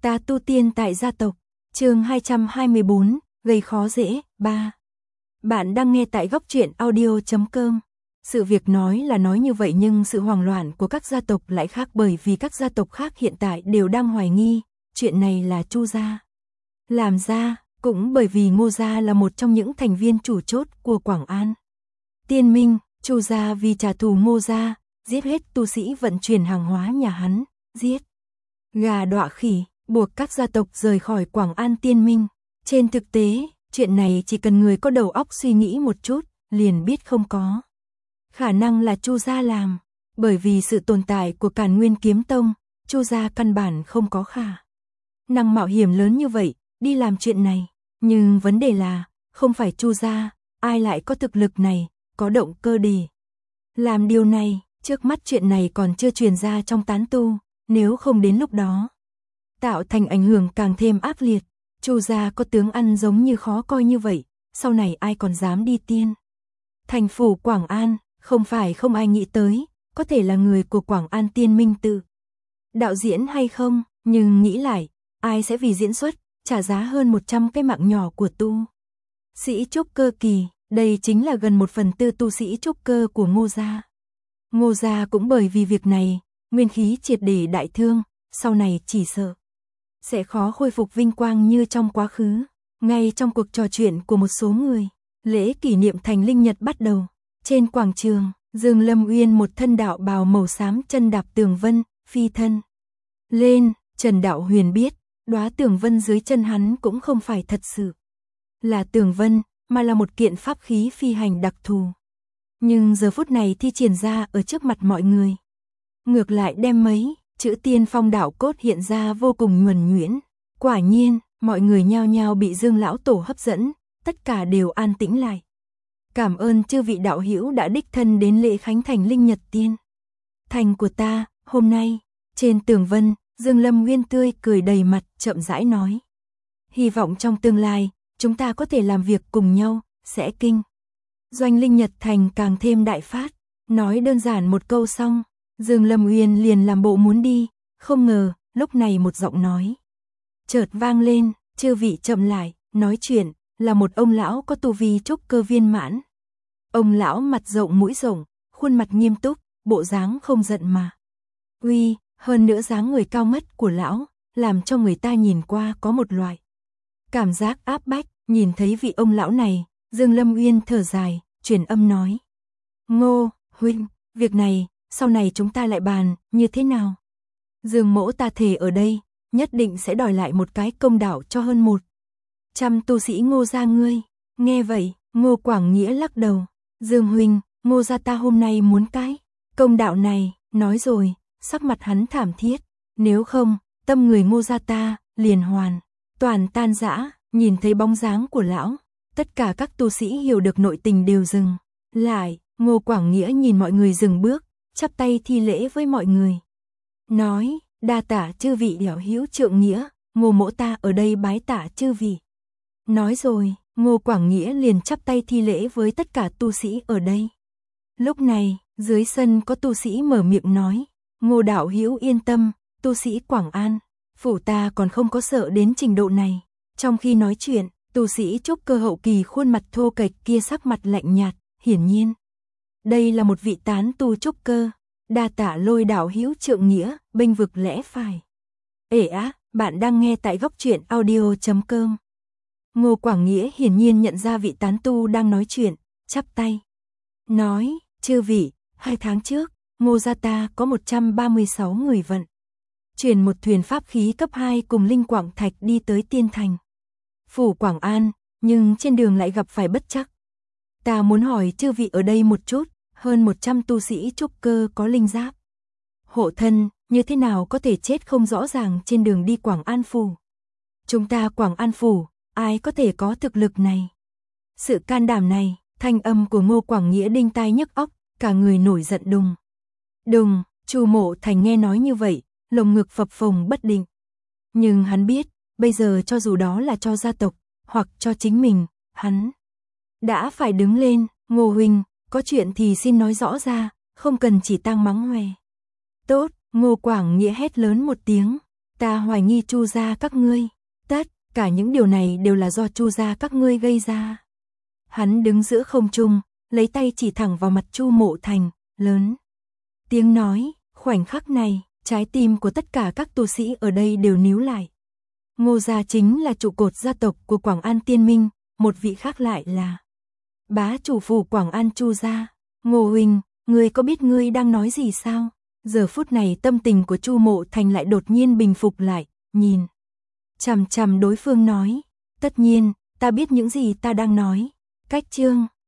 Ta tu tiên tại gia tộc, chương 224, gây khó dễ, 3. Bạn đang nghe tại góc truyện audio.com. Sự việc nói là nói như vậy nhưng sự hoang loạn của các gia tộc lại khác, bởi vì các gia tộc khác hiện tại đều đang hoài nghi, chuyện này là Chu gia làm ra, cũng bởi vì Ngô gia là một trong những thành viên chủ chốt của Quảng An Tiên Minh. Chu gia vì trả thù Ngô gia, giết hết tu sĩ vận chuyển hàng hóa nhà hắn, giết gà đọa khỉ, buộc các gia tộc rời khỏi Quảng An Tiên Minh. Trên thực tế, chuyện này chỉ cần người có đầu óc suy nghĩ một chút, liền biết không có khả năng là Chu gia làm, bởi vì sự tồn tại của Càn Nguyên Kiếm Tông, Chu gia căn bản không có khả năng mạo hiểm lớn như vậy đi làm chuyện này. Nhưng vấn đề là, không phải Chu gia, ai lại có thực lực này, có động cơ để làm điều này. Trước mắt chuyện này còn chưa truyền ra trong tán tu, nếu không đến lúc đó tạo thành ảnh hưởng càng thêm ác liệt. Chu gia có tướng ăn giống như khó coi như vậy, sau này ai còn dám đi tiên thành phủ Quảng An. Không phải không ai nghĩ tới, có thể là người của Quảng An Tiên Minh tự đạo diễn hay không, nhưng nghĩ lại, ai sẽ vì diễn xuất trả giá hơn 100 cái mạng nhỏ của tu sĩ trúc cơ kỳ. Đây chính là gần 1/4 tu sĩ trúc cơ của Ngô gia. Ngô gia cũng bởi vì việc này, nguyên khí triệt để đại thương, sau này chỉ sợ sẽ khó khôi phục vinh quang như trong quá khứ. Ngay trong cuộc trò chuyện của một số người, lễ kỷ niệm thành linh nhật bắt đầu. Trên quảng trường, Dương Lâm Uyên một thân đạo bào màu xám chân đạp tường vân, phi thân lên. Trần Đạo Huyền biết, đóa tường vân dưới chân hắn cũng không phải thật sự là tường vân, mà là một kiện pháp khí phi hành đặc thù. Nhưng giờ phút này thi triển ra ở trước mặt mọi người, ngược lại đem mấy chữ Tiên Phong đạo cốt hiện ra vô cùng nhuần nhuyễn. Quả nhiên, mọi người nhao nhao bị Dương lão tổ hấp dẫn, tất cả đều an tĩnh lại. Cảm ơn chư vị đạo hữu đã đích thân đến lễ khánh thành linh nhật tiên thành của ta hôm nay. Trên tường vân, Dương Lâm Nguyên tươi cười đầy mặt, chậm rãi nói: hy vọng trong tương lai, chúng ta có thể làm việc cùng nhau, sẽ kinh doanh linh nhật thành càng thêm đại phát. Nói đơn giản một câu xong, Dương Lâm Uyên liền làm bộ muốn đi, không ngờ, lúc này một giọng nói chợt vang lên: chư vị chậm lại. Nói chuyện là một ông lão có tu vi trúc cơ viên mãn. Ông lão mặt rộng mũi rộng, khuôn mặt nghiêm túc, bộ dáng không giận mà uy, hơn nữa dáng người cao ngất của lão, làm cho người ta nhìn qua có một loại cảm giác áp bách. Nhìn thấy vị ông lão này, Dương Lâm Uyên thở dài, truyền âm nói: Ngô huynh, việc này, sau này chúng ta lại bàn, như thế nào? Dương mỗ ta thề ở đây, nhất định sẽ đòi lại một cái công đạo cho hơn 100 tu sĩ Ngô gia ngươi. Nghe vậy, Ngô Quảng Nghĩa lắc đầu: Dương huynh, Ngô gia ta hôm nay muốn cái công đạo này. Nói rồi, sắc mặt hắn thảm thiết: nếu không, tâm người Ngô gia ta liền hoàn toàn tan rã. Nhìn thấy bóng dáng của lão, tất cả các tu sĩ hiểu được nội tình đều dừng lại. Ngô Quảng Nghĩa nhìn mọi người dừng bước, chắp tay thi lễ với mọi người, nói: đa tạ chư vị đạo hữu trượng nghĩa, Ngô mỗ ta ở đây bái tạ chư vị. Nói rồi, Ngô Quảng Nghĩa liền chắp tay thi lễ với tất cả tu sĩ ở đây. Lúc này, dưới sân có tu sĩ mở miệng nói: Ngô đạo hữu yên tâm, tu sĩ Quảng An phủ ta còn không có sợ đến trình độ này. Trong khi nói chuyện, tu sĩ trúc cơ hậu kỳ khuôn mặt thô kệch kia sắc mặt lạnh nhạt, hiển nhiên đây là một vị tán tu trúc cơ. Đa tạ Lôi đạo hữu trượng nghĩa, bênh vực lẽ phải. Bạn đang nghe tại góc truyện audio.com. Ngô Quảng Nghĩa hiển nhiên nhận ra vị tán tu đang nói chuyện, chắp tay nói: chư vị, 2 tháng trước, Ngô gia ta có 136 người vận chuyển một thuyền pháp khí cấp 2 cùng linh quảng thạch đi tới tiên thành phủ Quảng An, nhưng trên đường lại gặp phải bất trắc. Ta muốn hỏi chư vị ở đây một chút, hơn 100 tu sĩ trúc cơ có linh giáp hộ thân, như thế nào có thể chết không rõ ràng trên đường đi Quảng An phủ? Chúng ta Quảng An phủ, ai có thể có thực lực này? Sự can đảm này, thanh âm của Ngô Quảng Nghĩa đinh tai nhức óc, cả người nổi giận đùng đùng. Chu Mộ Thành nghe nói như vậy, lồng ngực phập phồng bất định. Nhưng hắn biết, bây giờ cho dù đó là cho gia tộc, hoặc cho chính mình, hắn đã phải đứng lên. Ngô huynh, có chuyện thì xin nói rõ ra, không cần chỉ tang mắng hoè. Tốt, Ngô Quảng Nghĩa hét lớn một tiếng, Ta hoài nghi Chu gia các ngươi, tất cả những điều này đều là do Chu gia các ngươi gây ra. Hắn đứng giữa không trung, lấy tay chỉ thẳng vào mặt Chu Mộ Thành, lớn tiếng nói, khoảnh khắc này, trái tim của tất cả các tu sĩ ở đây đều níu lại. Ngô gia chính là trụ cột gia tộc của Quảng An Tiên Minh, một vị khác lại là bá chủ phủ Quảng An Chu gia. Ngô huynh, ngươi có biết ngươi đang nói gì sao? Giờ phút này tâm tình của Chu Mộ Thành lại đột nhiên bình phục lại, nhìn chằm chằm đối phương nói, tất nhiên, ta biết những gì ta đang nói. Cách chương